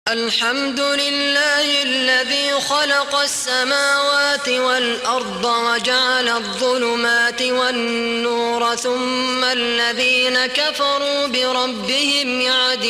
الحمد لله الذي خلق السماوات والأرض وجعل الظلمات والنور ثم الذين كفروا بربهم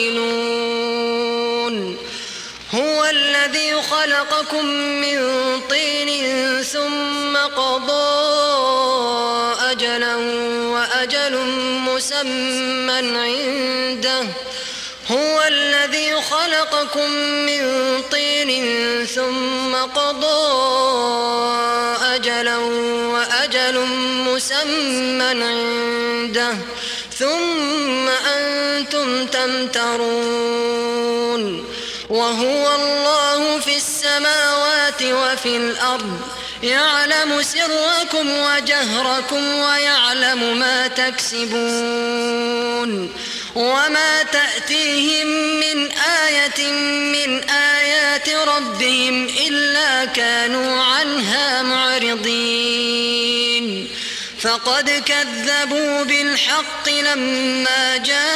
يعدلون هو الذي خلقكم من طين ثم قضى أجلا وأجل مسمى عنده هو الذي خلقكم من طين ثم قضى أجلا وأجل مسمى عنده ثم أنتم تمترون وهو الله في السماوات وفي الأرض يعلم سركم وجهركم ويعلم ما تكسبون وما تأتيهم من آية من آيات ربهم إلا كانوا عنها معرضين فقد كذبوا بالحق لما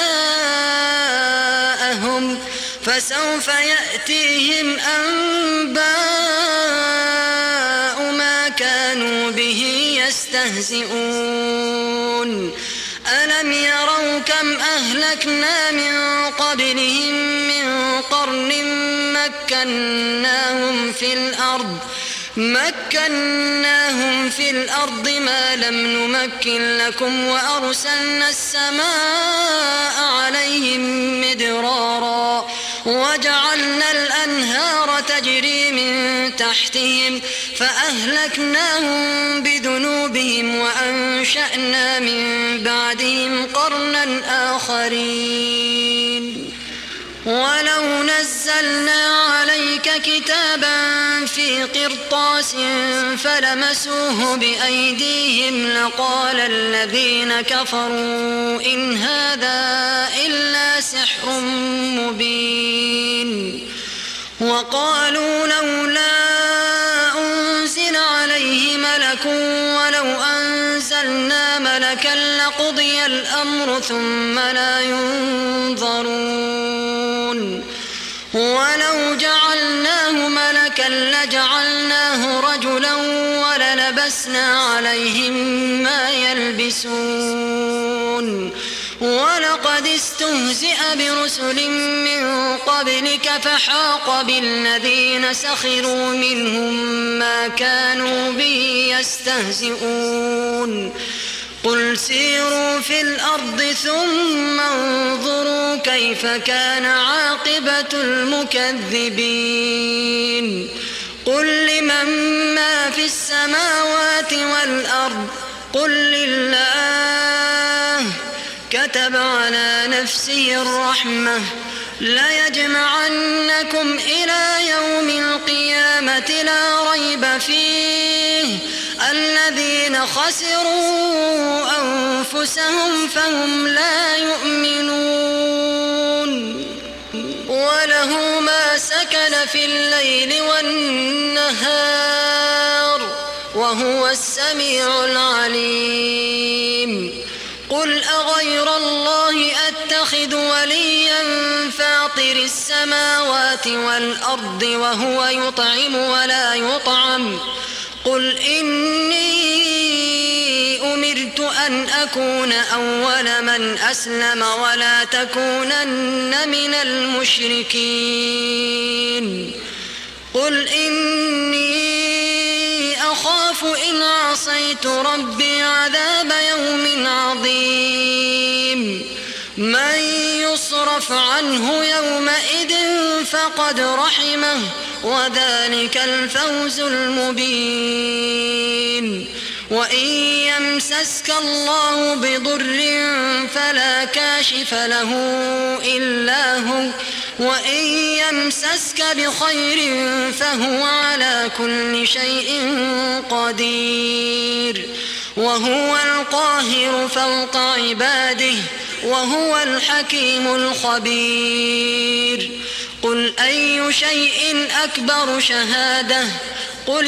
جاءهم فسوف يأتيهم أنباء ما كانوا به يستهزئون ألم يروا كم أهلكنا من قبلهم من قرن مكناهم في الأرض ما لم نمكن لكم وأرسلنا السماء عليهم مدرارا وجعلنا الأنهار تجري من تحتهم فأهلكناهم بذنوبهم وأنشأنا من بعدهم قرنا آخرين ولو نزلنا عليك كتابا في قرطاس فلمسوه بأيديهم لقال الذين كفروا إن هذا إلا سحر مبين وقالوا لولا أنزل عليه ملك ولو أنزلنا ملكا لقضي الأمر ثم لا ينظرون ولو جعلناه ملكا لجعلناه رجلا وللبسنا عليهم ما يلبسون ولقد استهزئ برسل من قبلك فحاق بالذين سخروا منهم ما كانوا به يستهزئون قل سيروا في الأرض ثم انظروا كيف كان عاقبة المكذبين قل لمن ما في السماوات والأرض قل لله كتب على نفسه الرحمة ليجمعنكم إلى يوم القيامة لا ريب فيه الذين خسروا أنفسهم فهم لا يؤمنون وله ما سكن في الليل والنهار وهو السميع العليم قل أغير الله أتخذ وليا فاطر السماوات والأرض وهو يطعم ولا يطعم قل إني أمرت أن أكون أول من أسلم ولا تكونن من المشركين قل إني أخاف إن عصيت ربي عذاب يوم عظيم من يصرف عنه يومئذ فقد رحمه وذلك الفوز المبين وإن يمسسك الله بضر فلا كاشف له إلا هو وإن يمسسك بخير فهو على كل شيء قدير وهو القاهر فوق عباده وهو الحكيم الخبير قل أي شيء أكبر شهادة قل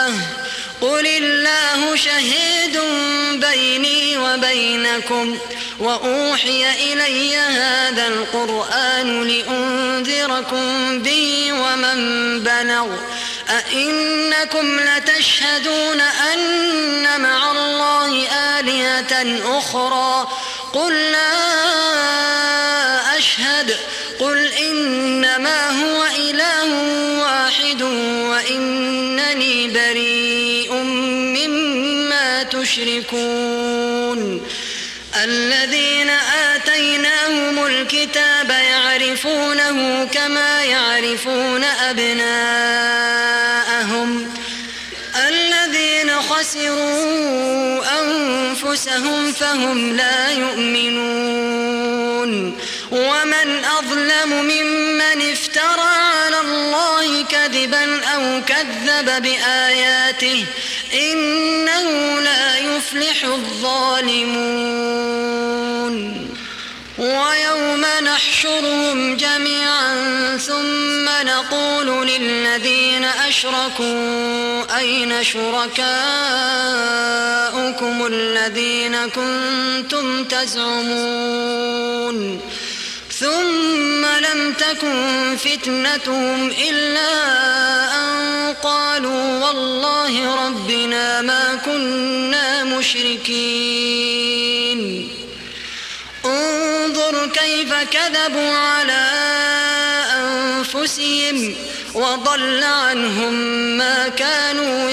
الله شهيد بيني وبينكم وأوحي إلي هذا القرآن لأنذركم به ومن بلغ أئنكم لتشهدون أن مع الله آلهة أخرى قل لا أشهد قل إنما هو إله واحد وإنني بريء مما تشركون الذين آتيناهم الكتاب يعرفونه كما يعرفون أبناءهم الذين خسروا أنفسهم فهم لا يؤمنون ومن أظلم ممن افترى على الله كذبا أو كذب بآياته إنه لا يفلح الظالمون ويوم نحشرهم جميعا ثم نقول للذين أشركوا أين شركاؤكم الذين كنتم تزعمون ثم لم تكن فتنتهم إلا أن قالوا والله ربنا ما كنا مشركين انظر كيف كذبوا على أنفسهم وضل عنهم ما كانوا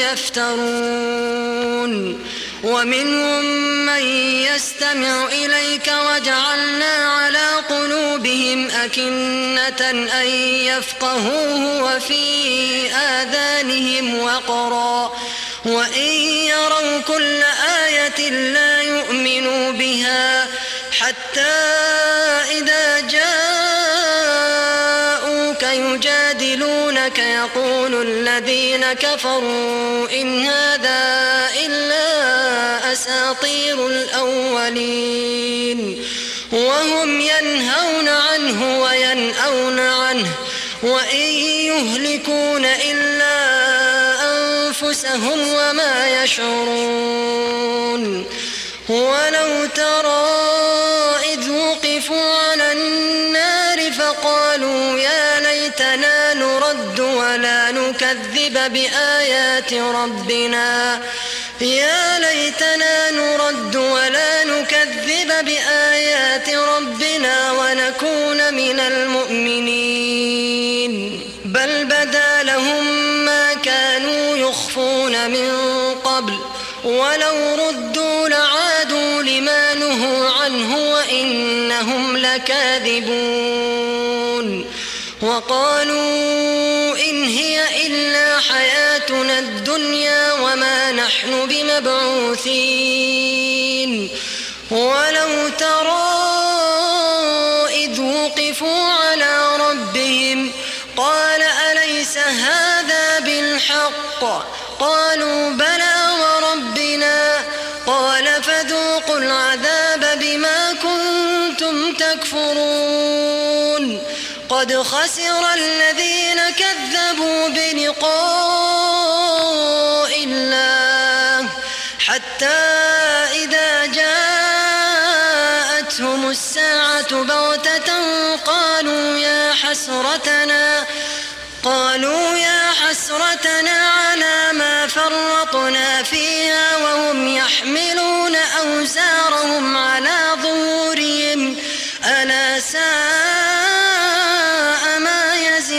يفترون ومنهم من يستمع إليك وجعلنا على قلوبهم أكنة أن يفقهوه وفي آذانهم وقرا وإن يروا كل آية لا يؤمنوا بها حتى إذا جاءوك يجادلونك يقول الذين كفروا إن هذا إلا أساطير الأولين وهم ينهون عنه وينأون عنه وإن يهلكون إلا أنفسهم وما يشعرون ولو ترى إذ وقفوا على النار فقالوا يا ليتنا نرد ولا نكذب بآيات ربنا ونكون من المؤمنين بل بدا لهم ما كانوا يخفون من قبل ولو ردوا لعادوا لما نهوا عنه وإنهم لكاذبون وقالوا إن هي إلا حياتنا الدنيا وما نحن بمبعوثين ولو ترى إذ وقفوا على ربهم قال أليس هذا بالحق قالوا بلى وربنا قال فذوقوا العذاب بما كنتم تكفرون قد خسر الذين كذبوا بلقاء الله حتى إذا جاءتهم الساعة بغتة قالوا يا حسرتنا على ما فرطنا فيها وهم يحملون أوزارهم على ظهورهم ألا ساء ما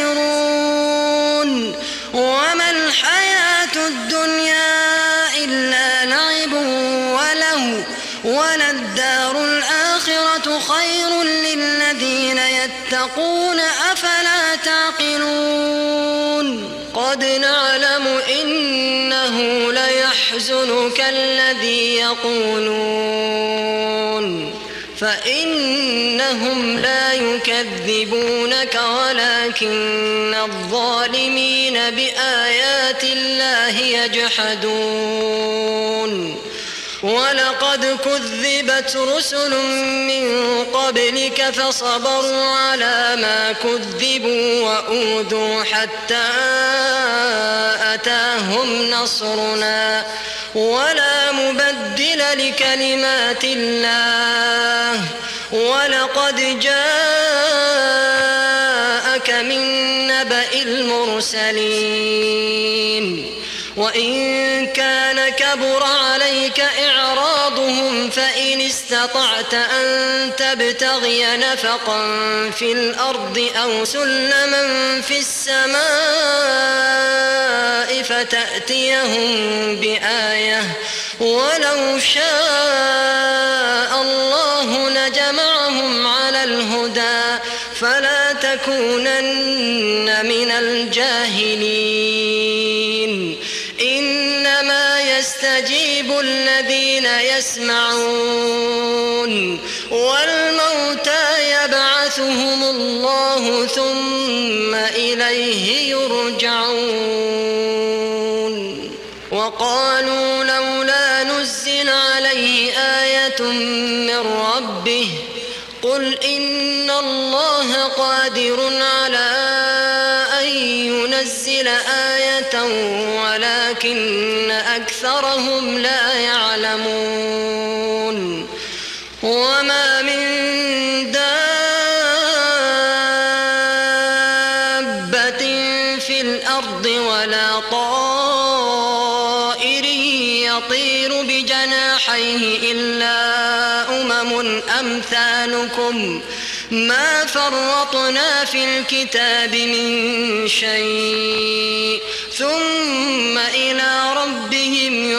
يزرون وما الحياة الدنيا إلا لعب ولهو وللدار الآخرة خير للذين يتقون أفلا تعقلون قد نعلم إنه ليحزنك الذي يقولون فإنهم لا يكذبونك ولكن الظالمين بآيات الله يجحدون ولقد كذبت رسل من قبلك فصبروا على ما كذبوا وأوذوا حتى أتاهم نصرنا ولا مبدل لكلمات الله ولقد جاءك من نبأ المرسلين وإن كان كبر عليك إعراضهم فإن استطعت أن تبتغي نفقا في الأرض أو سلما في السماء فتأتيهم بآية ولو شاء الله لجمعهم على الهدى فلا تكونن من الجاهلين إنما يستجيب الذين يسمعون والموتى يبعثهم الله ثم إليه يرجعون وقالوا لولا نزل عليه آية من ربه قل إن الله قادر على أن ينزل آية ولكن أكثرهم لا يعلمون وما من دابة في الأرض ولا طائر يطير بجناحيه إلا أمم أمثالكم ما فرطنا في الكتاب من شيء ثم إلى ربهم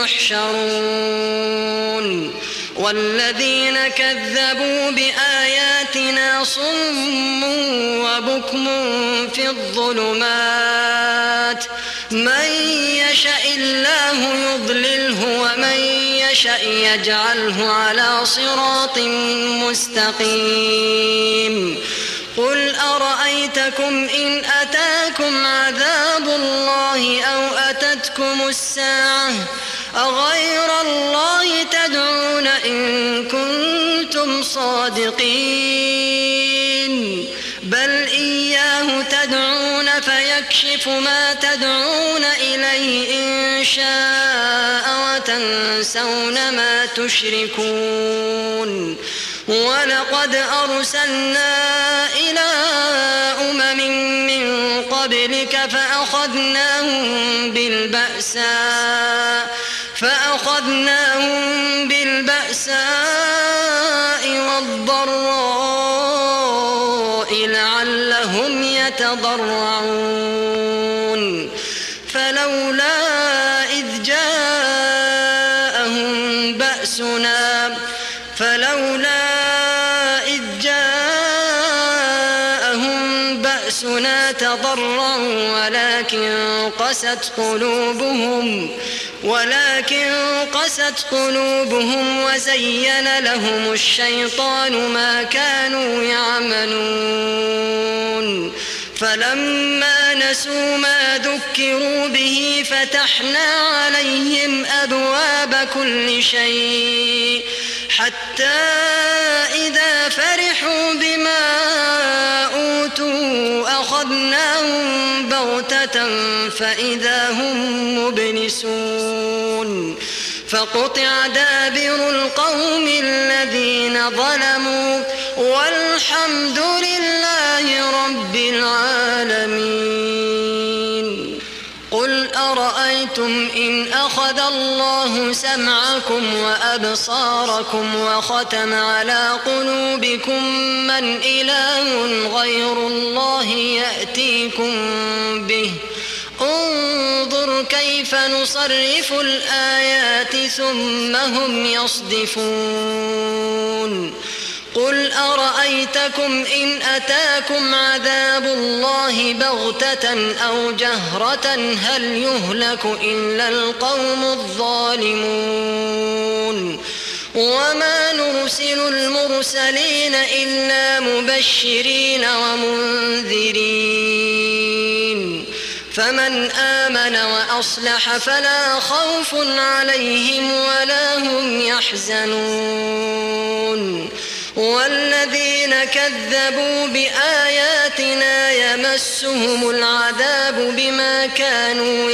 يحشرون والذين كذبوا بآياتنا صم وبكم في الظلمات من يشاء الله يضلله ومن يشاء يجعله على صراط مستقيم قل أرأيتكم إن أتاكم عذاب الله أو أتتكم الساعة أغير الله تدعون إن كنتم صادقين بل إياه تدعون فيكشف ما تدعون إليه إن شاء وتنسون ما تشركون ولقد أرسلنا إلى أمم من قبلك فأخذناهم بالبأساء والضراء لعلهم يتضرعون فلولا إذ جاءهم بأسنا تضرعوا ولكن قست قلوبهم وزين لهم الشيطان ما كانوا يعملون فلما نسوا ما ذكروا به فتحنا عليهم أبواب كل شيء حتى إذا فرحوا بما أوتوا أخذناهم بغتة فإذا هم مبلسون فقطع دابر القوم الذين ظلموا والحمد لله رب العالمين قل أرأيتم إن أخذ الله سمعكم وأبصاركم وختم على قلوبكم من إله غير الله يأتيكم به انظر كيف نصرف الآيات ثم هم يصدفون قل أرأيتكم إن أتاكم عذاب الله بغتة أو جهرة هل يهلك إلا القوم الظالمون وما نرسل المرسلين إلا مبشرين ومنذرين فمن آمن وأصلح فلا خوف عليهم ولا هم يحزنون والذين كذبوا بآياتنا يمسهم العذاب بما كانوا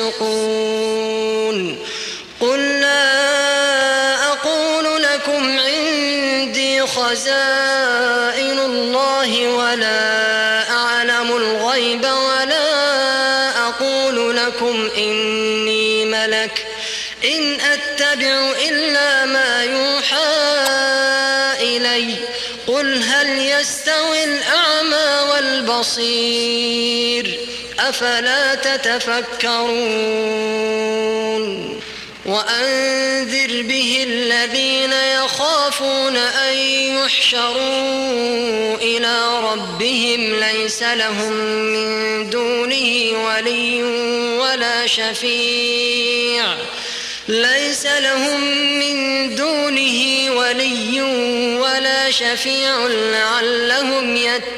يفسقون قل لا أقول لكم عندي خزائن الله ولا أعلم الغيب ولا أقول لكم إني ملك إن أتبع إلا ما يوحى إلي قل هل يستوي الأعمى والبصير أفلا تتفكرون وأنذر به الذين يخافون أن يحشروا إلى ربهم ليس لهم من دونه ولي ولا شفيع لعلهم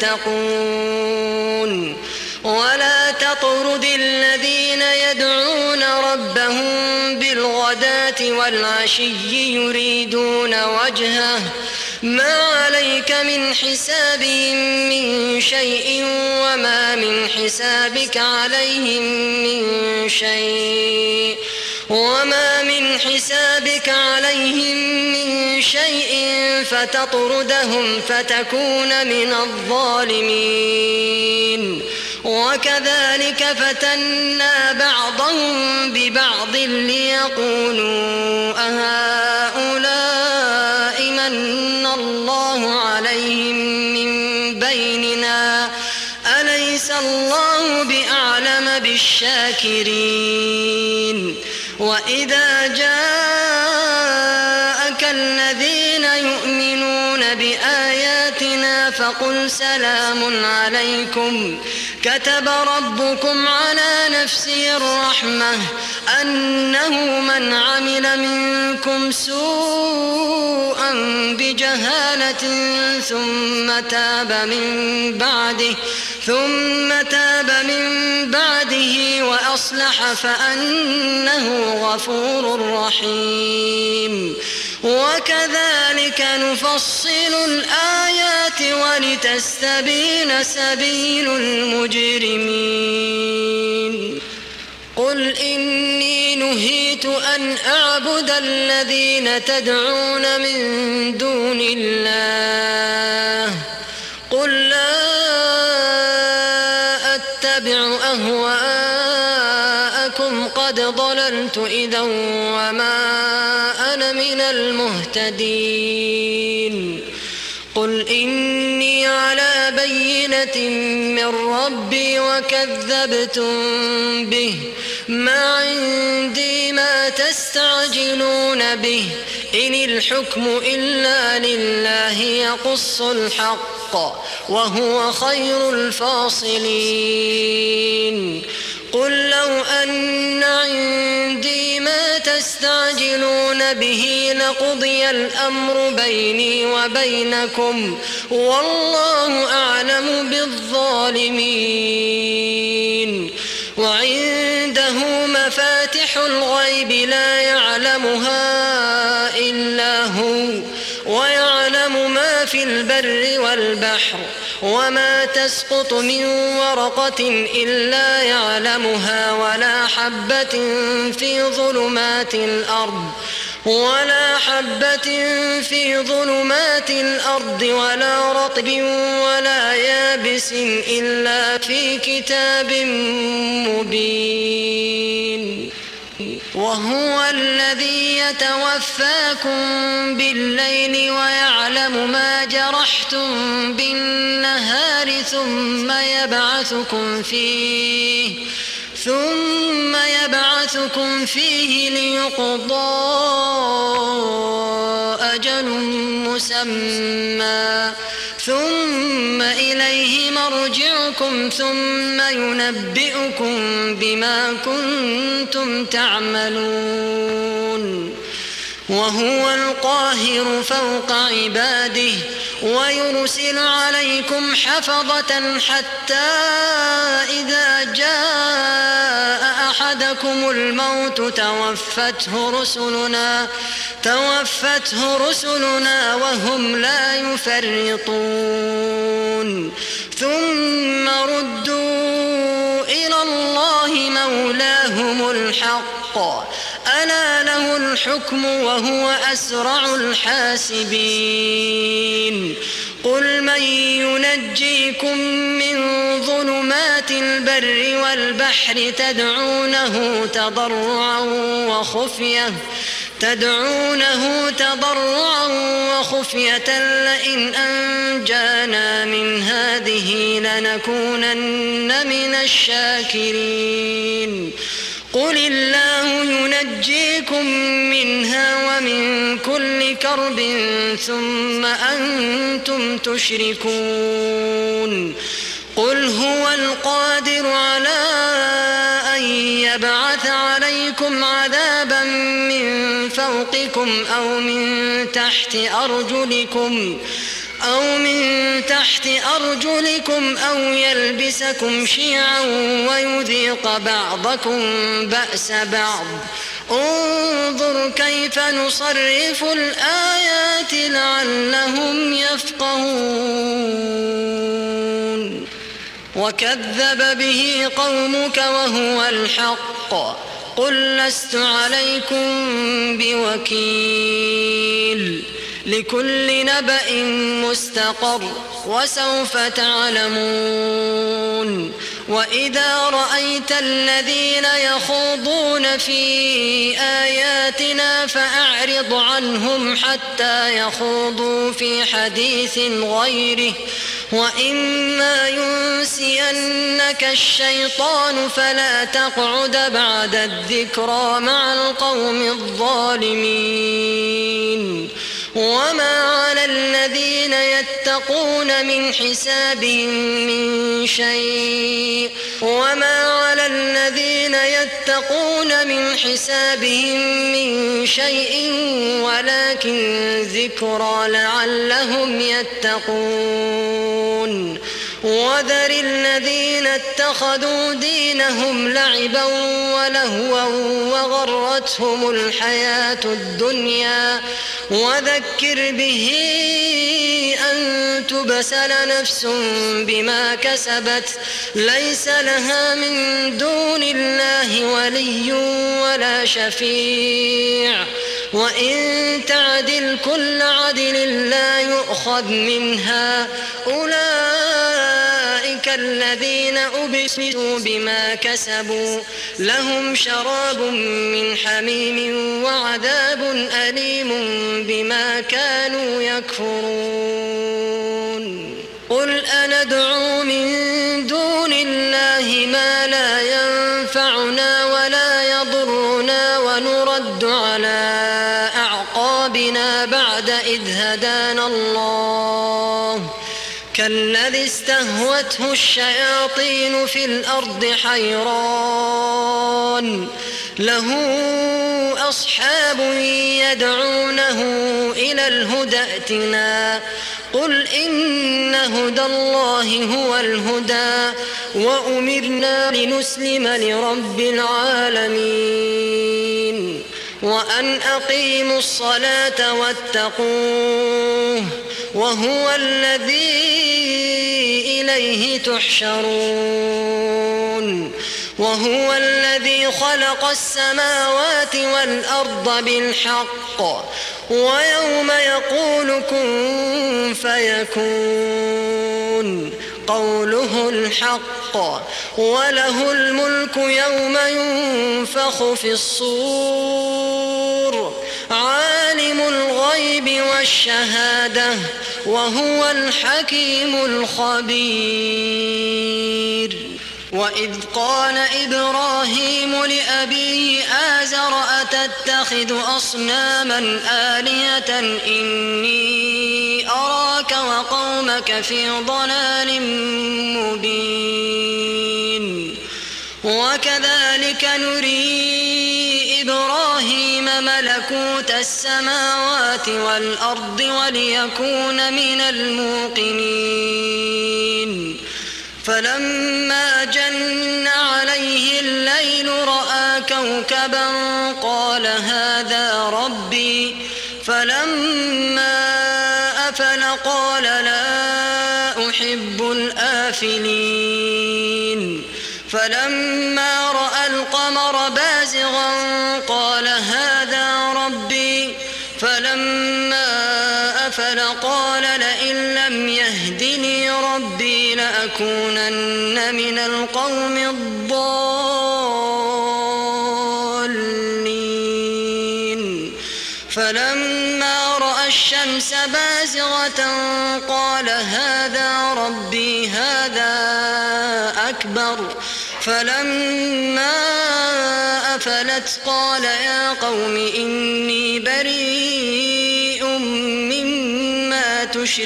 يتقون ولا تطرد الذين يدعون ربهم بالغداة والعشي يريدون وجهه ما عليك من حسابهم من شيء وما من حسابك عليهم من شيء فتطردهم فتكون من الظالمين وكذلك فتنا بعضهم ببعض ليقولوا أهؤلاء من الله عليهم من بيننا أليس الله بأعلم بالشاكرين وإذا جاءك الذين يؤمنون بآياتنا فقل سلام عليكم كتب ربكم على نفسه الرحمة أنه من عمل منكم سوءا بجهالة ثم تاب من بعده وأصلح فأنه غفور رحيم وكذلك نفصل الآيات ولتستبين سبيل المجرمين قل إني نهيت أن أعبد الذين تدعون من دون الله قل لا أتبع أهواءكم قد ضللت إذا وما أنا من المهتدين قل إني على بينة من ربي وكذبتم به ما عندي ما تستعجلون به إن الحكم إلا لله يقص الحق وهو خير الفاصلين قل لو أن عندي ما تستعجلون به لقضي الأمر بيني وبينكم والله أعلم بالظالمين وعنده مفاتح الغيب لا يعلمها إلا هو ويعلم ما في البر والبحر وما تسقط من ورقة إلا يعلمها ولا حبة في ظلمات الأرض ولا رطب ولا يابس إلا في كتاب مبين وهو الذي يتوفاكم بالليل ويعلم ما جرحتم بالنهار ثم يبعثكم فيه ليقضى أجل مسمى ثم إليه مرجعكم ثم ينبئكم بما كنتم تعملون وهو القاهر فوق عباده ويرسل عليكم حفظة حتى إذا جاء أحدكم الموت توفته رسلنا وهم لا يفرطون ثم ردوا إلى الله مولاهم الحق ألا له الحكم وهو أسرع الحاسبين قل من ينجيكم من ظلمات البر والبحر تدعونه تضرعا وخفية لئن أنجانا من هذه لنكونن من الشاكرين قل الله ينجيكم منها ومن كل كرب ثم أنتم تشركون قل هو القادر على أن يبعث عليكم عذابا من فوقكم أو من تحت أرجلكم أو يلبسكم شيعا ويذيق بعضكم بأس بعض انظر كيف نصرف الآيات لعلهم يفقهون وكذب به قومك وهو الحق قل لست عليكم بوكيل لكل نبأ مستقر وسوف تعلمون وإذا رأيت الذين يخوضون في آياتنا فأعرض عنهم حتى يخوضوا في حديث غيره وإما ينسينك الشيطان فلا تقعد بعد الذكرى مع القوم الظالمين وما على الذين يتقون من حسابهم من شيء ولكن ذكرى لعلهم يتقون وذر الذين اتخذوا دينهم لعبا ولهوا وغرتهم الحياة الدنيا وذكر به أن تبسل نفس بما كسبت ليس لها من دون الله ولي ولا شفيع وإن تعدل كل عدل لا يؤخذ منها أولئك الذين أبسلوا بما كسبوا لهم شراب من حميم وعذاب أليم بما كانوا يكفرون قل أندعو من دون الله ما لا ينفعنا ولا يضرنا ونرد على أعقابنا بعد إذ هدانا الله كالذي استهوته الشياطين في الأرض حيران له أصحاب يدعونه إلى الهدى ائتنا قل إن هدى الله هو الهدى وأمرنا لنسلم لرب العالمين وأن أقيموا الصلاة واتقوه وهو الذي إليه تحشرون وهو الذي خلق السماوات والأرض بالحق ويوم يقول كن فيكون قوله الحق وله الملك يوم ينفخ في الصور عالم الغيب والشهادة وهو الحكيم الخبير وإذ قال إبراهيم لأبيه آزر أتتخذ أصناما آلهة إني أراك وقومك في ضلال مبين وكذلك نري إبراهيم ملكوت السماوات والأرض وليكون من الموقنين فلما جن عليه الليل رأى الآفلين فلما رأى القمر بازغا قال هذا ربي فلما أفل قال لئن لم يهدني ربي لأكونن من القوم الضالين فلما رأى الشمس بازغة قال هذا ربي هذا أكبر فلما أفلت قال يا قوم إني بريء مما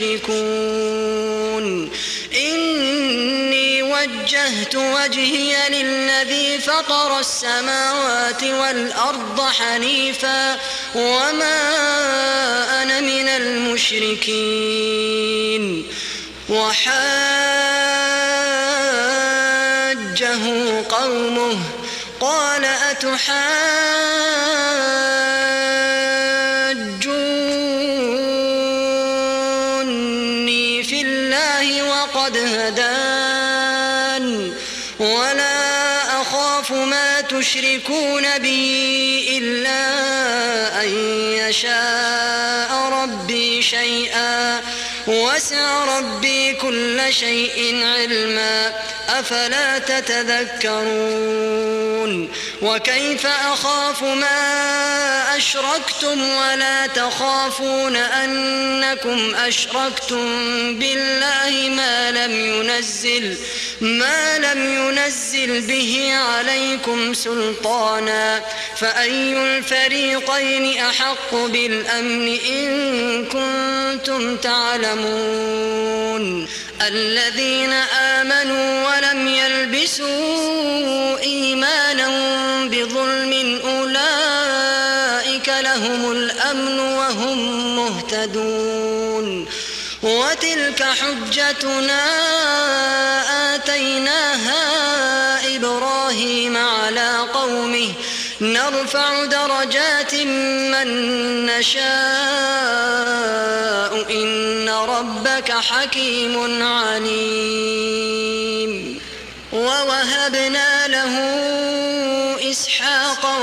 تشركون إني وجهت وجهي للذي فطر السماوات والأرض حنيفا وما أنا من المشركين وحاجه قومه قال أتحاجوني في الله وقد هدان ولا أخاف ما تشركون به إلا أن يشاء ربي شيئا وسع ربي كل شيء علما أفلا تتذكرون وكيف أخاف ما أشركتم ولا تخافون أنكم أشركتم بالله ما لم ينزل به عليكم سلطانا فأي الفريقين أحق بالأمن إن كنتم تعلمون الذين آمنوا ولم يلبسوا إيمانهم بظلم أولئك لهم الأمن وهم مهتدون وتلك حجتنا آتيناها إبراهيم على قومه نرفع درجات من نشاء إن ربك حكيم عليم ووهبنا له إسحاق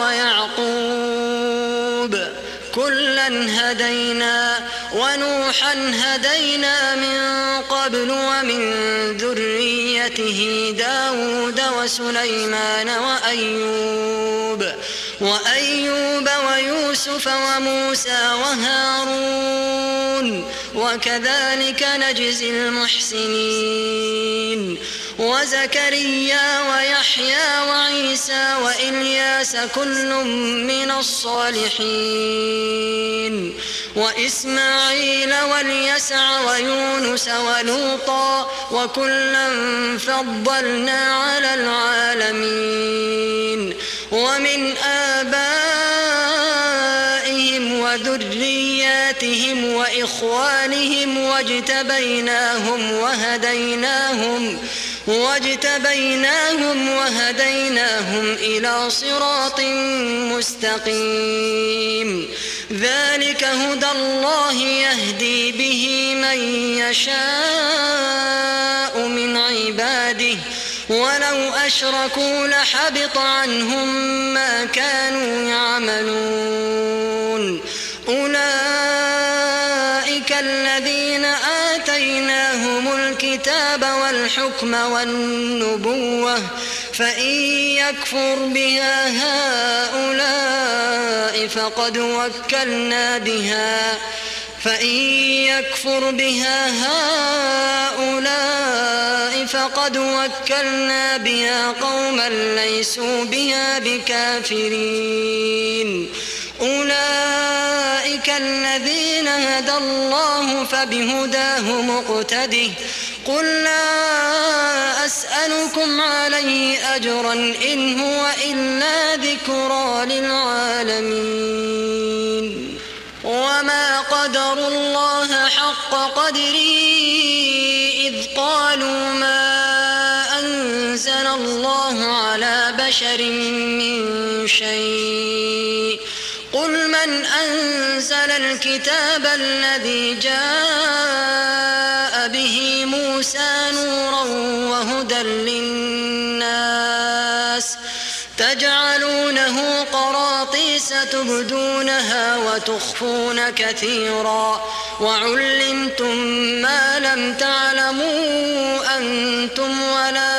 ويعقوب كلا هدينا ونوحا هدينا من قبل ومن ذريته داود وسليمان وأيوب ويوسف وموسى وهارون وكذلك نجزي المحسنين وزكريا ويحيى وعيسى وإلياس كل من الصالحين وإسماعيل واليسع ويونس ولوطا وكلا فضلنا على العالمين ومن آبائهم وذرياتهم وإخوانهم واجتبيناهم وهديناهم إلى صراط مستقيم ذلك هدى الله يهدي به من يشاء من عباده ولو أشركوا لحبط عنهم ما كانوا يعملون أولئك الذين آتيناهم الكتاب والحكم والنبوة فإن يكفر بها هؤلاء فقد وكلنا بها قوما ليسوا بها بكافرين أولئك الذين هدى الله فبهداه مقتده قل لا أسألكم عليه أجرا إن هو إلا ذكرى للعالمين وما قدروا الله حق قدره إذ قالوا ما أنزل الله على بشر من شيء قل من أنزل الكتاب الذي جاء به موسى نورا تجعلونه قراطيس تبدونها وتخفون كثيرا وعلمتم ما لم تعلموا أنتم ولا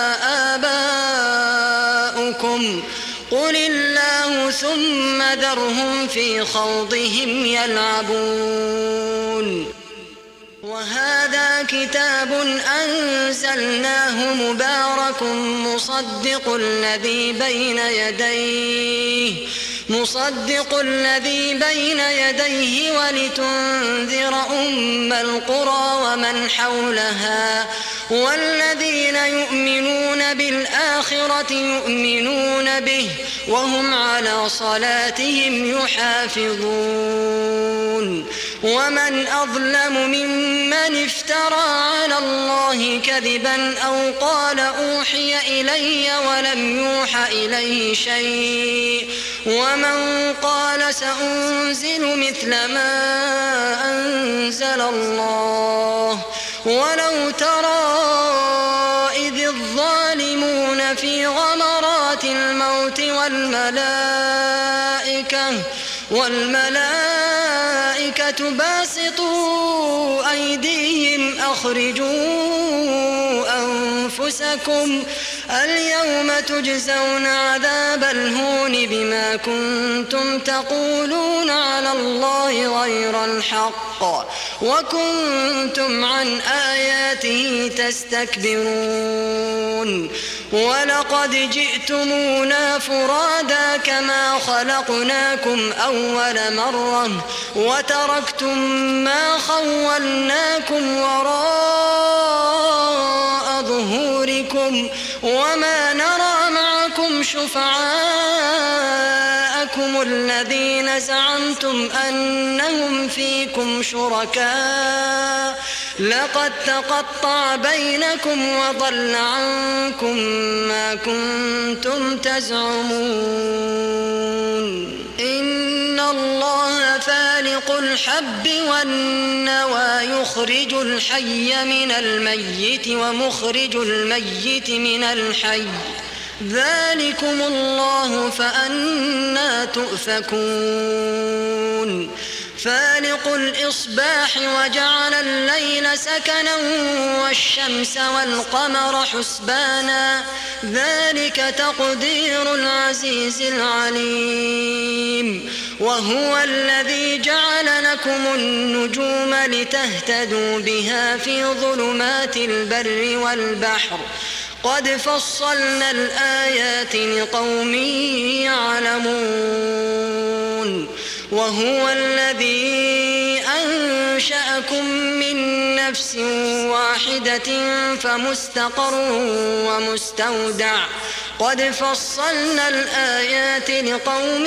آباؤكم قل الله ثم ذرهم في خوضهم يلعبون وهذا كتاب أنزلناه مبارك مصدق الذي بين يديه ولتنذر أم القرى ومن حولها والذين يؤمنون بالآخرة يؤمنون به وهم على صلاتهم يحافظون ومن أظلم ممن افترى على الله كذبا أو قال أوحي إلي ولم يوح إليه شيء ومن قال سأنزل مثل ما أنزل الله ولو ترى إذ الظالمون في غمرات الموت والملائكة باسطوا أيديهم أخرجوا أنفسكم اليوم تجزون عذاب الهون بما كنتم تقولون على الله غير الحق وكنتم عن آياته تستكبرون ولقد جئتمونا فرادا كما خلقناكم أول مرة وتركتم ما خولناكم وراء ظهوركم وما نرى معكم شفعاءكم الذين زعمتم أنهم فيكم شركاء لقد تقطع بينكم وضل عنكم ما كنتم تزعمون إن الله فالق الحب والنوى يخرج الحي من الميت ومخرج الميت من الحي ذلكم الله فأنى تؤفكون فالق الإصباح وجعل الليل سكنا والشمس والقمر حسبانا ذلك تقدير العزيز العليم وهو الذي جعل لكم النجوم لتهتدوا بها في ظلمات البر والبحر قد فصلنا الآيات لقوم يعلمون وهو الذي أنشأكم من نفس واحدة فمستقر ومستودع قد فصلنا الآيات لقوم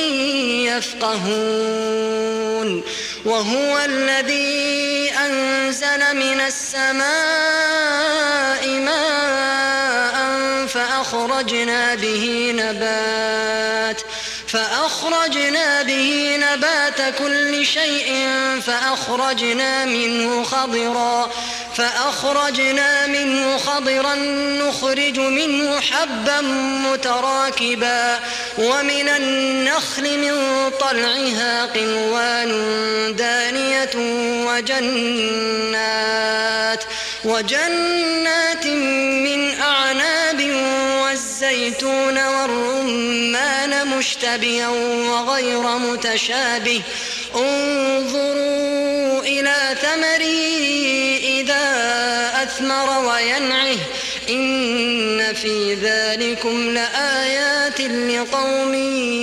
يفقهون وهو الذي أنزل من السماء ماء فأخرجنا به نبات كل شيء فأخرجنا منه خضرا نخرج منه حبا متراكبا ومن النخل من طلعها قنوان دانية وجنات من أعناب والزيتون والرمان مشتبها وغير متشابه انظروا إلى ثمره إذا أثمر وينعه إن في ذلكم لآيات لقوم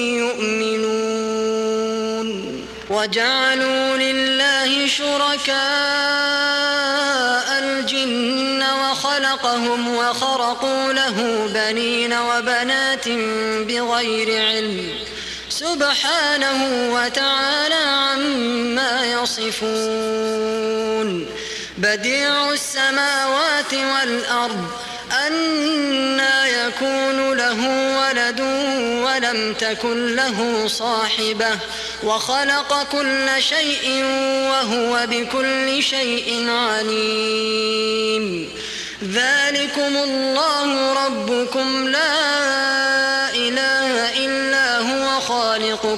يؤمنون وجعلوا لله شركاء الجن وخلقهم وخرقوا له بنين وبنات بغير علم سبحانه وتعالى عما يصفون بديع السماوات والأرض أنى يكون له ولد ولم تكن له صاحبة وخلق كل شيء وهو بكل شيء عليم ذلكم الله ربكم لا إله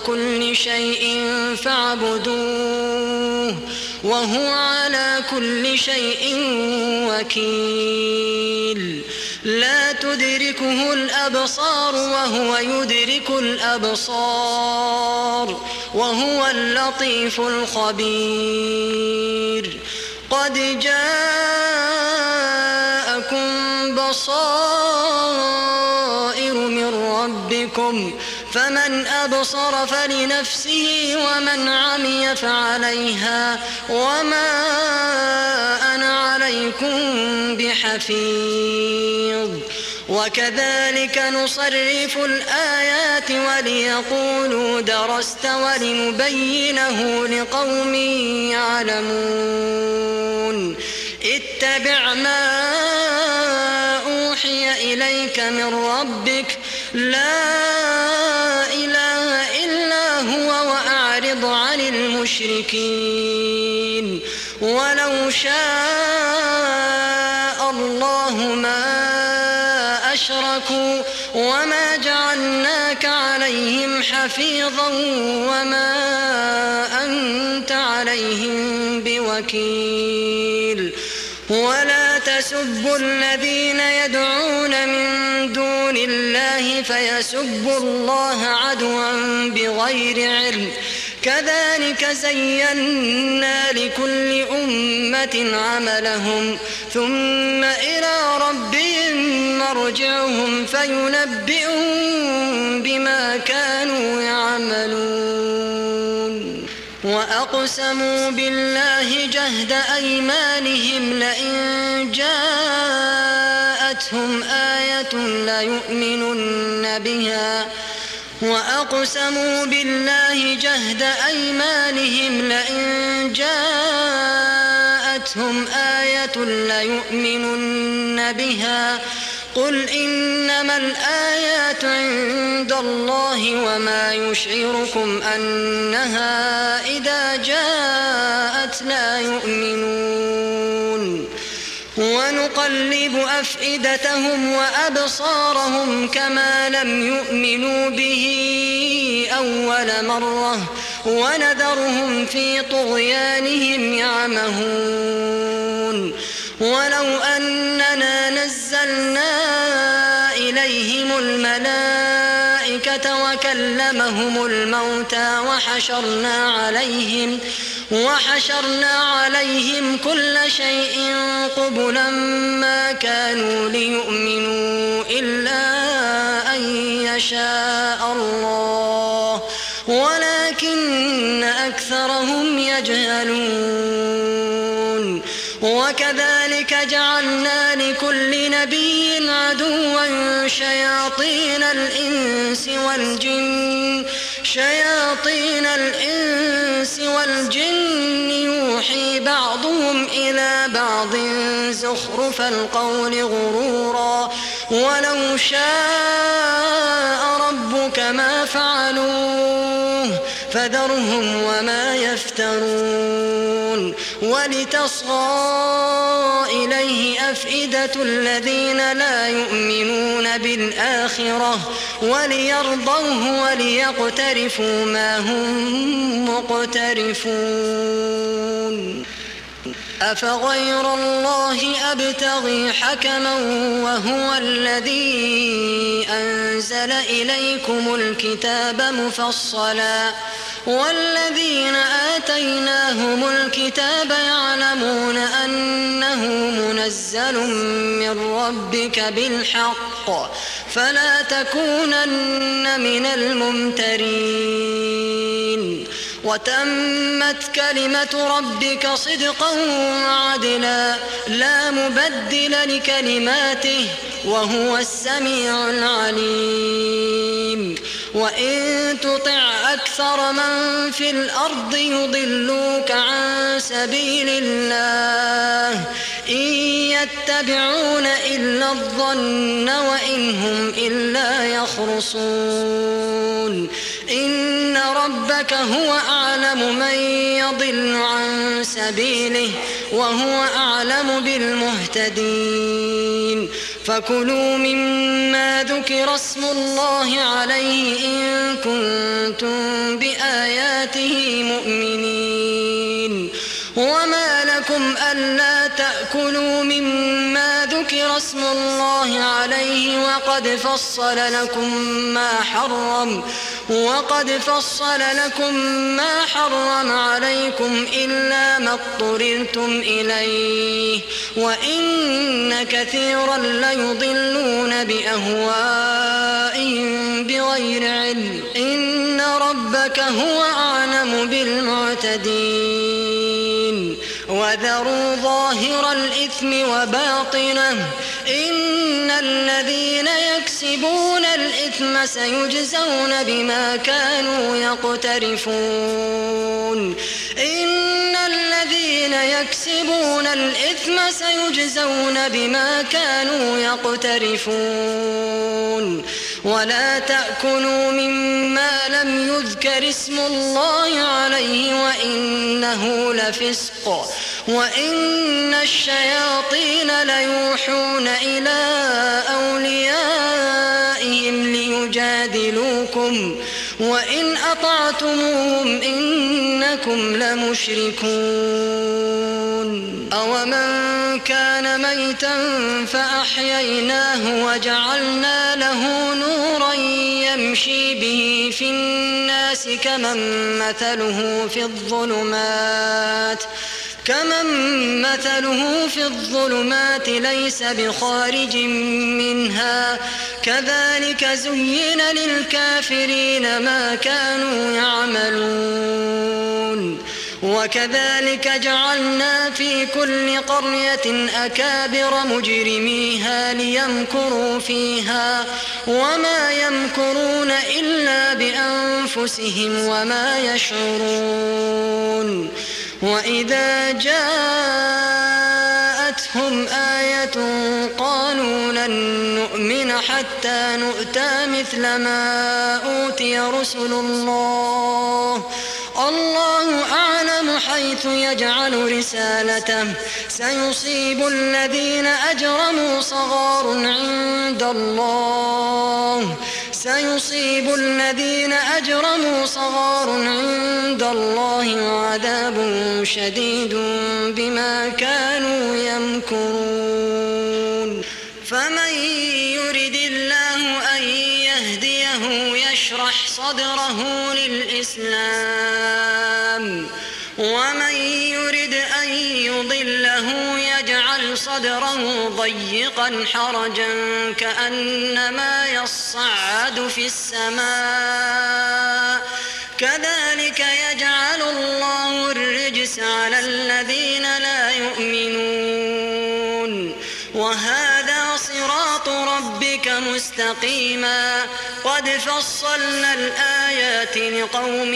كل شيء فاعبدوه وهو على كل شيء وكيل لا تدركه الأبصار وهو يدرك الأبصار وهو اللطيف الخبير قد جاءكم بصائر من ربكم فمن أبصر فلنفسه ومن عمي فعليها وما أنا عليكم بحفيظ وكذلك نصرف الآيات وليقولوا درست ولنبينه لقوم يعلمون اتبع ما أوحي إليك من ربك لا إله إلا هو وأعرض عن المشركين ولو شاء الله ما أشركوا وما جعلناك عليهم حفيظا وما أنت عليهم بوكيل ولا تسبوا الذين يدعون من دون الله فيسبوا الله عدوا بغير علم كذلك زينا لكل أمة عملهم ثم إلى ربهم مرجعهم فينبئهم بما كانوا يعملون وأقسموا بالله جهد أيمانهم لئن جاءتهم آية ليؤمنن بها وأقسموا بالله جهد أيمانهم لئن جاءتهم آية ليؤمنن بها قل إنما الآيات عند الله وما يشعركم أنها إذا جاءت لا يؤمنون ونقلب أفئدتهم وأبصارهم كما لم يؤمنوا به أول مرة ونذرهم في طغيانهم يعمهون ولو أننا نزلنا إليهم الملائكة وكلمهم الموتى وحشرنا عليهم كل شيء قبلا ما كانوا ليؤمنوا إلا أن يشاء الله ولكن أكثرهم يجهلون وكذلك جعلنا لكل نبي عدوا شياطين الإنس والجن يوحي بعضهم إلى بعض زخرف القول غرورا ولو شاء ربك ما فعلوه فذرهم وما يفترون ولتصغى إليه أفئدة الذين لا يؤمنون بالآخرة وليرضوه وليقترفوا ما هم مقترفون أفغير الله أبتغي حكما وهو الذي أنزل إليكم الكتاب مفصلا والذين آتيناهم الكتاب يعلمون أنه منزل من ربك بالحق فلا تكونن من الممترين وتمت كلمة ربك صدقا وعدلا لا مبدل لكلماته وهو السميع العليم وإن تطع أكثر من في الأرض يضلوك عن سبيل الله إن يتبعون إلا الظن وإن هم إلا يخرصون إن ربك هو أعلم من يضل عن سبيله وهو أعلم بالمهتدين فكلوا مما ذكر اسم الله عليه إن كنتم بآياته مؤمنين. وما لكم ألا تأكلوا مما ذكر اسم الله عليه وقد فصل لكم ما حرم عليكم إلا ما اضطررتم إليه وإن كثيرا ليضلون بأهوائهم بغير علم إن ربك هو أعلم بالمعتدين. وذروا ظاهر الإثم وباطنه إن الذين يكسبون الإثم سيجزون بما كانوا يقترفون. إن الذين يكسبون الإثم سيجزون بما كانوا يقترفون. ولا تأكلوا مما لم يذكر اسم الله عليه وإنه لفسق وإن الشياطين ليوحون إلى أوليائهم ليجادلوكم وإن أطعتموهم إنكم لمشركون. أومن كان ميتا فأحييناه وجعلنا له نورا يمشي به في الناس كمن مثله في الظلمات ليس بخارج منها كذلك زين للكافرين ما كانوا يعملون. وكذلك جعلنا في كل قرية أكابر مجرميها ليمكروا فيها وما يمكرون إلا بأنفسهم وما يشعرون. وإذا جاءتهم آية قالوا لن نؤمن حتى نؤتى مثل ما أوتي رسل الله أعلم حيث يجعل رسالته سيصيب الذين أجرموا صغار عند الله وعذاب شديد بما كانوا يمكرون. فمن يرد الله أن يهديه يشرح صدره للإسلام ومن يرد أن يضله يجعل صدره ضيقا حرجا كأنما يصعد في السماء كذلك يجعل الله الرجس على الذين لا يؤمنون. وهذا صراط ربك مستقيما قد فصلنا الآيات لقوم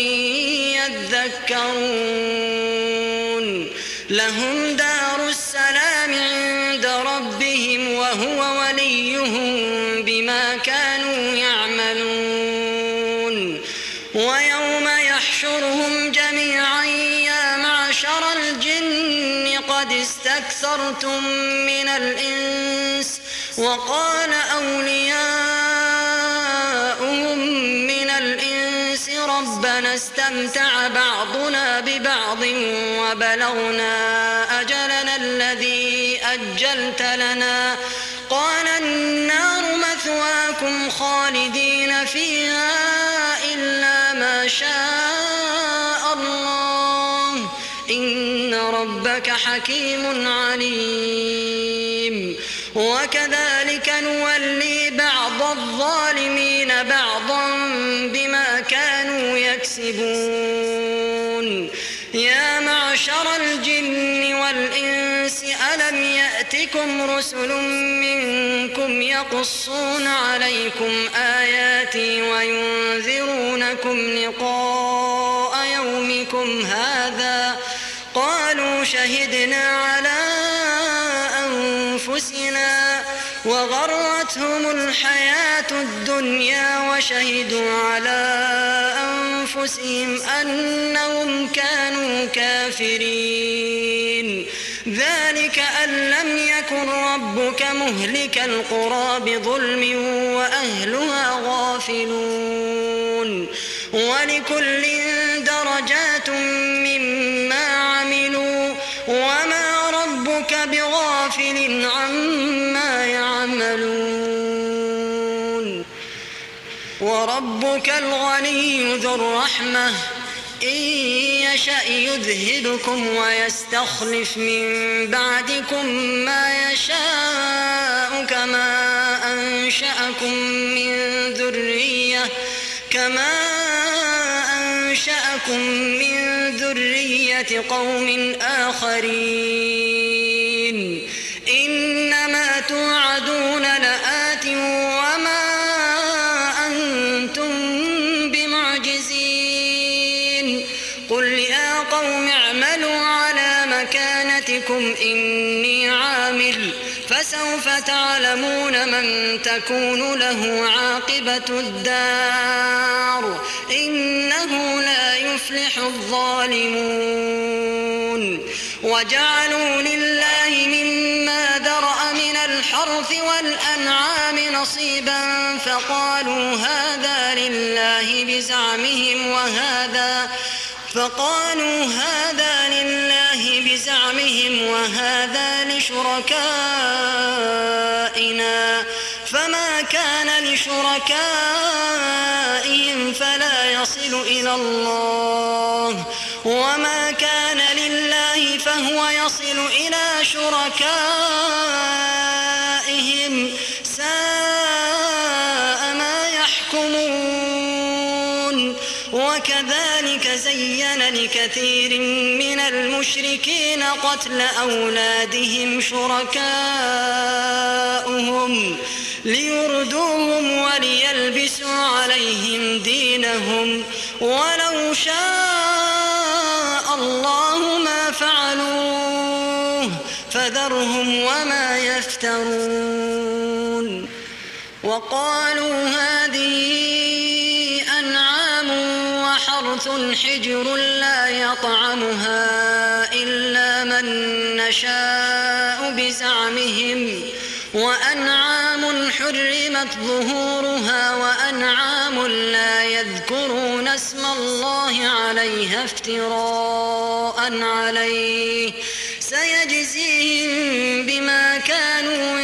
يذكرون. لهم دار السلام عند ربهم وهو وليهم بما كانوا يعملون. ويوم يحشرهم جميعا يا معشر الجن قد استكثرتم من الإنس وقال أولياؤهم من الإنس ربنا استمتع بعضنا ببعض وبلغنا أجلنا الذي أجلت لنا قال النار مثواكم خالدين فيها إلا ما شاء الله إن ربك حكيم عليم. وكذلك نولي بعض الظالمين بعضا بما كانوا يكسبون. يا معشر الجن والإنس ألم يأتكم رسل منكم يقصون عليكم آياتي وينذرونكم لقاء يومكم هذا قالوا شهدنا على أنفسنا وغرتهم الحياة الدنيا وشهدوا على أنفسهم أنهم كانوا كافرين. ذلك أن لم يكن ربك مهلك القرى بظلم وأهلها غافلون ولكل درجات مما عملوا وما ربك بغافل عما يعملون وربك الغني ذو الرحمة إن يشأ يذهبكم ويستخلف من بعدكم ما يشاء كما أنشأكم من ذرية قوم آخرين إنما توعدون لآت وما أنتم بمعجزين قل يا قوم اعملوا على مكانتكم إني عامل فسوف تعلمون من تكون له عاقبة الدار إنه لا يفلح الظالمون وجعلوا لله مما ذرأ من الحرث والأنعام نصيبا فقالوا هذا لله بزعمهم وهذا لشركائنا فما كان لشركائهم فلا يصل إلى الله وما كان لله فهو يصل إلى شركائهم ساء ما يحكمون وكذلك زين لكثير من المشركين قتل أولادهم شركاؤهم ليردوهم وليلبسوا عليهم دينهم ولو شاء الله ما فعلوه فذرهم وما يفترون وقالوا هذه أنعام وحرث حجر لا يطعمها إلا من نشاء بزعمهم وأنعام حرمت ظهورها وأنعام لا يذكرون اسم الله عليها افتراء عليه سيجزيهم بما كانوا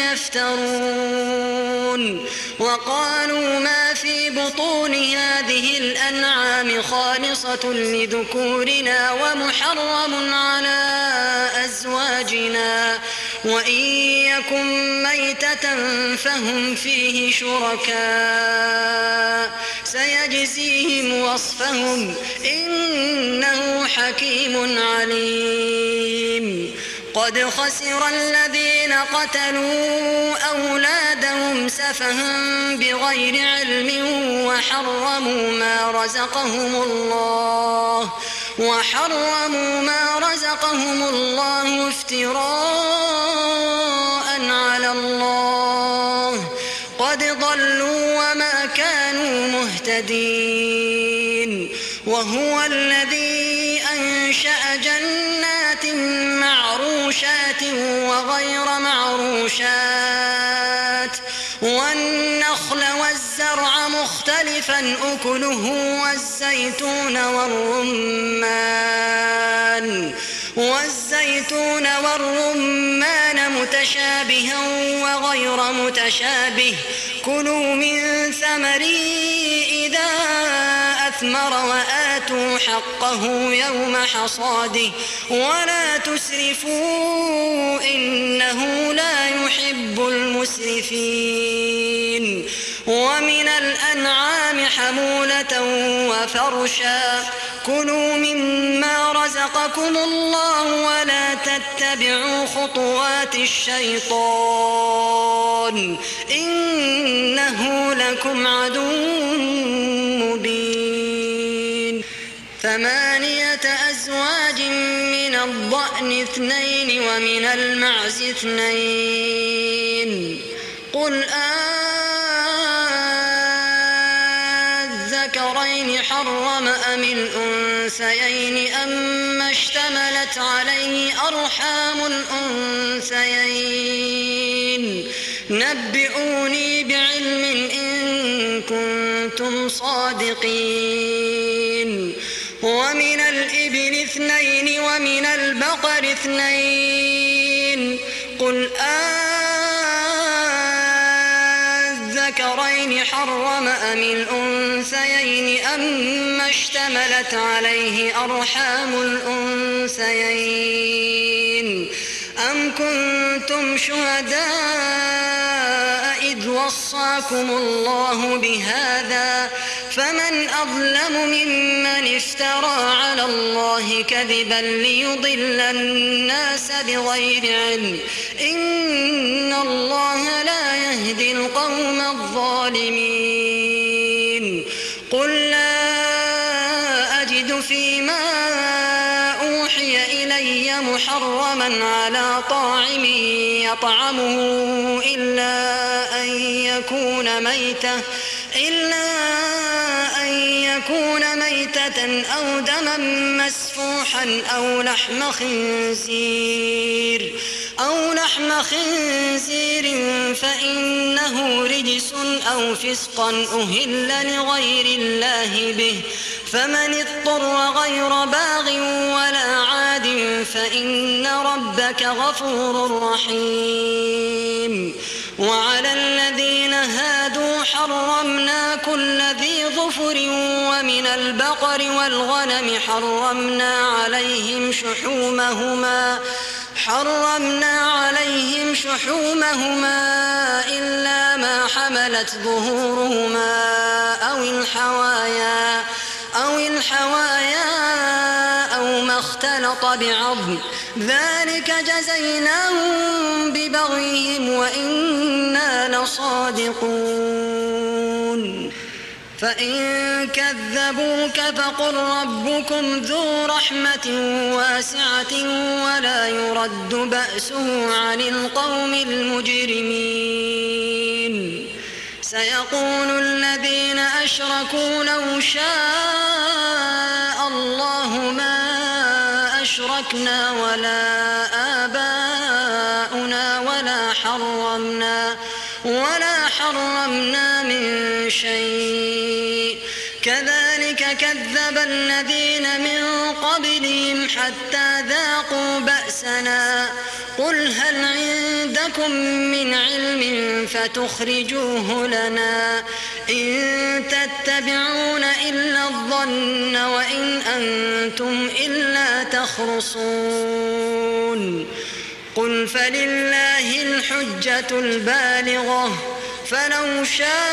يفترون وقالوا ما في بطون هذه الأنعام خالصة لذكورنا ومحرم على أزواجنا وإن يكن ميتة فهم فيه شركاء سيجزيهم وصفهم إنه حكيم عليم قد خسر الذين قتلوا أولادهم سفها بغير علم وحرموا ما رزقهم الله افتراء على الله قد ضلوا وما كانوا مهتدين وهو الذي أنشأ جنات معروشات وغير معروشات والنخل والزرع مختلفا أكله والزيتون والرمان متشابها وغير متشابه كلوا من ثمره إذا أثمر وآتوا حقه يوم حصاده ولا تسرفوا إنه لا يحب المسرفين ومن الأنعام حمولة وفرشا كلوا مما رزقكم الله ولا تتبعوا خطوات الشيطان إنه لكم عدو مبين 8 أزواج من الضأن 2 ومن المعز 2 قل الذكرين حرم أم الأنثيين أما اشتملت عليه أرحام الأنثيين نبئوني بعلم إن كنتم صادقين. ومن الإبل 2 ومن البقر 2 قل الذكرين حرم أم الأنثيين أما اشتملت عليه أرحام الأنثيين أم كنتم شهداء إذ وصاكم الله بهذا فمن أظلم ممن افترى على الله كذبا ليضل الناس بغير علم إن الله لا يهدي القوم الظالمين. قل لا أجد فيما أوحي إلي محرما على طاعم يطعمه إلا أن يكون ميتة أو دما مسفوحا أو لحم خنزير فإنه رجس أو فسقا أهل لغير الله به فمن اضطر غير باغ ولا عاد فإن ربك غفور رحيم. وعلى الذين هادوا حرمنا كل ذي ظفر ومن البقر والغنم حرمنا عليهم شحومهما إلا ما حملت ظهورهما أو الحوايا أو ما اختلط بعظم ذلك جزيناهم ببغيهم وإنا لصادقون. فإن كذبوك فقل ربكم ذو رحمة واسعة ولا يرد بأسه عن القوم المجرمين. سيقول الذين أشركوا لو شاء الله ما أشركنا ولا آباؤنا ولا حرمنا من شيء كذلك كذب الذين من قبلهم حتى ذاقوا بأسنا. قل هل عندكم من علم فتخرجوه لنا إن تتبعون إلا الظن وإن أنتم إلا تخرصون. قل فلله الحجة البالغة فلو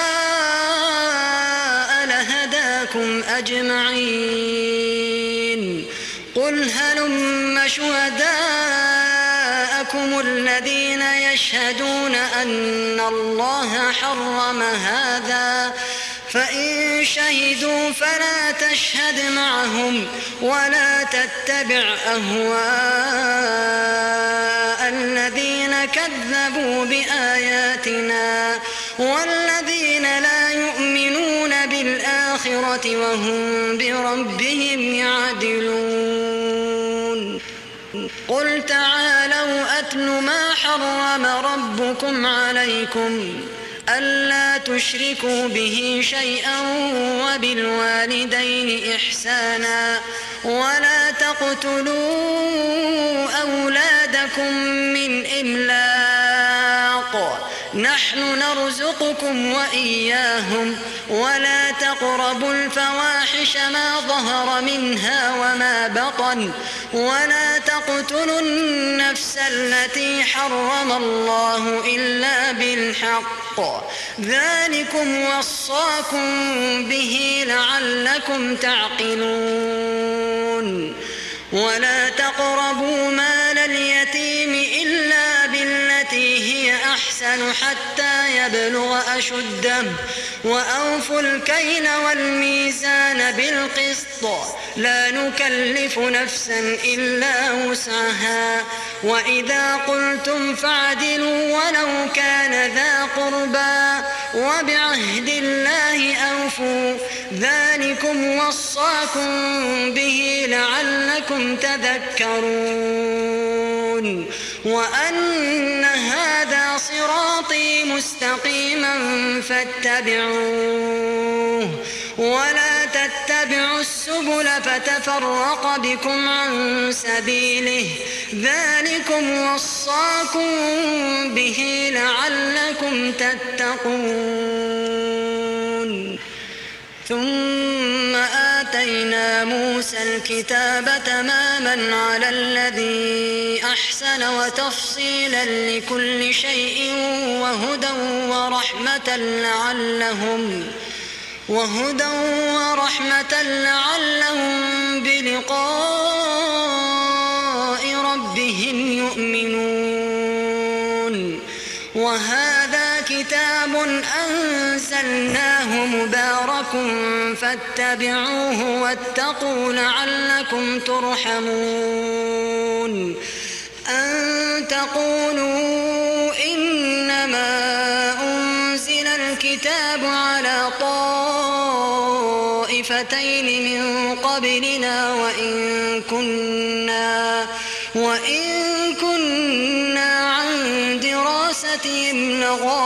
شاء لهداكم أجمعين. قل هلم شهداءكم الذين يشهدون أن الله حرم هذا فإن شهدوا فلا تشهد معهم ولا تتبع أهواء الذين كذبوا بآياتنا والذين لا يؤمنون بالآخرة وهم بربهم يعدلون. قل تعالوا أتل ما حرم ربكم عليكم ألا تشركوا به شيئا وبالوالدين إحسانا ولا تقتلوا أولادكم من إملاق نحن نرزقكم وإياهم ولا تقربوا الفواحش ما ظهر منها وما بطن ولا تقتلوا النفس التي حرم الله إلا بالحق ذلكم وصاكم به لعلكم تعقلون. ولا تقربوا مال اليتيم إلا بالتي هي أحسن حتى يبلغ أشده وأوفوا الكيل والميزان بالقسط لا نكلف نفسا إلا وسعها وإذا قلتم فاعدلوا ولو كان ذا قربى وبعهد الله أوفوا ذلكم وصاكم به لعلكم تذكرون وأن هذا صراطي مستقيما فاتبعوه ولا تتبعوا السبل فتفرق بكم عن سبيله ذلكم وصاكم به لعلكم تتقون ثم آتينا موسى الكتاب تماما على الذي أحسن وتفصيلا لكل شيء وهدى ورحمة لعلهم بلقاء ربهم يؤمنون وهذا كتاب أنزلناه مبارك فاتبعوه واتقوا لعلكم ترحمون أن تقولوا إنما أنزل الكتاب على طائفتين من قبلنا وإن كنا عن دراستهم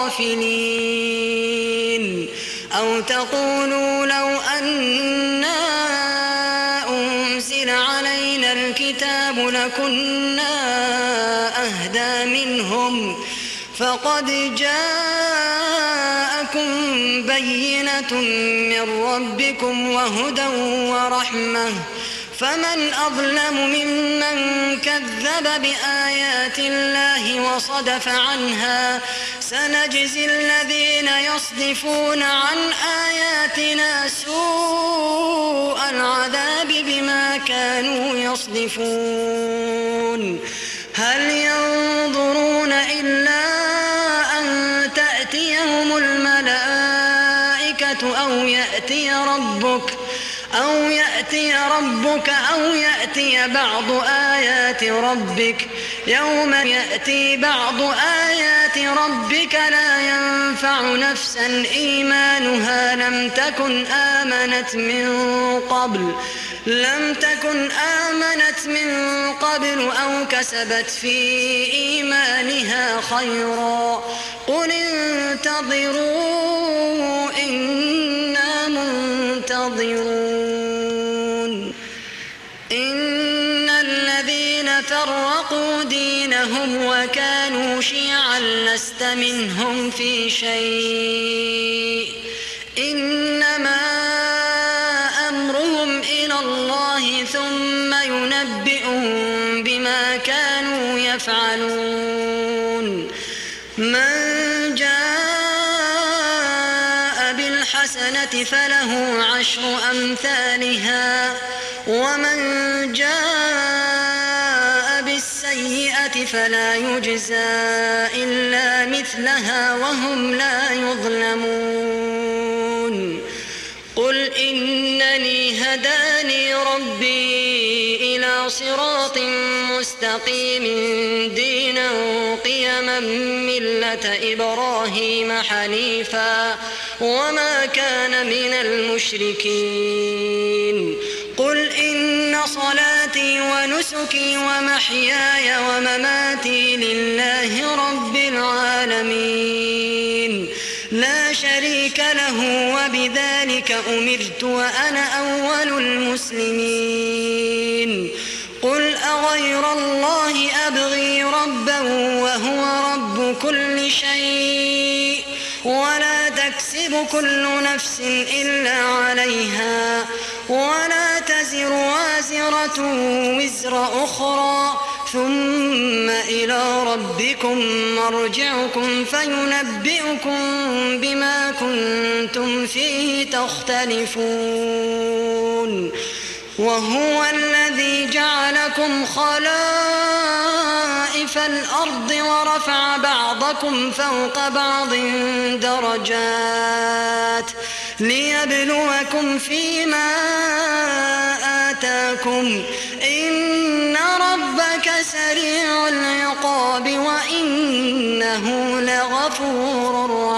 لغافلين أو تقولوا لو أنا أنزل علينا الكتاب لكنا أهدى منهم فقد جاءكم بينة من ربكم وهدى ورحمة فمن أظلم ممن كذب بآيات الله وصدف عنها سنجزي الذين يصدفون عن آياتنا سوء العذاب بما كانوا يصدفون هل ينظرون إلا أن تأتيهم الملائكة أو يأتي ربك أو يأتي بعض آيات ربك يوم يأتي بعض آيات ربك لا ينفع نفسا إيمانها لم تكن آمنت من قبل أو كسبت في إيمانها خيرا قل انتظروا إنا منتظرون إن الذين فرقوا دينهم وكانوا شيعا لست منهم في شيء إنما أمرهم إلى الله ثم ينبئهم بما كانوا يفعلون من جاء بالحسنة فله عشر أمثالها ومن جاء بالسيئة فلا يجزى إلا مثلها وهم لا يظلمون قل إنني هداني ربي إلى صراط مستقيم دينا قيما ملة إبراهيم حنيفا وما كان من المشركين قل إن صلاتي ونسكي ومحياي ومماتي لله رب العالمين لا شريك له وبذلك أمرت وأنا أول المسلمين قل أغير الله أبغي ربا وهو رب كل شيء ولا تكسب كل نفس إلا عليها ولا تزر وازرة وزر أخرى ثم إلى ربكم مرجعكم فينبئكم بما كنتم فيه تختلفون وهو الذي جعلكم خلائف الأرض ورفع بعضكم فوق بعض درجات ليبلوكم فيما آتاكم إن ربك سريع العقاب وإنه لغفور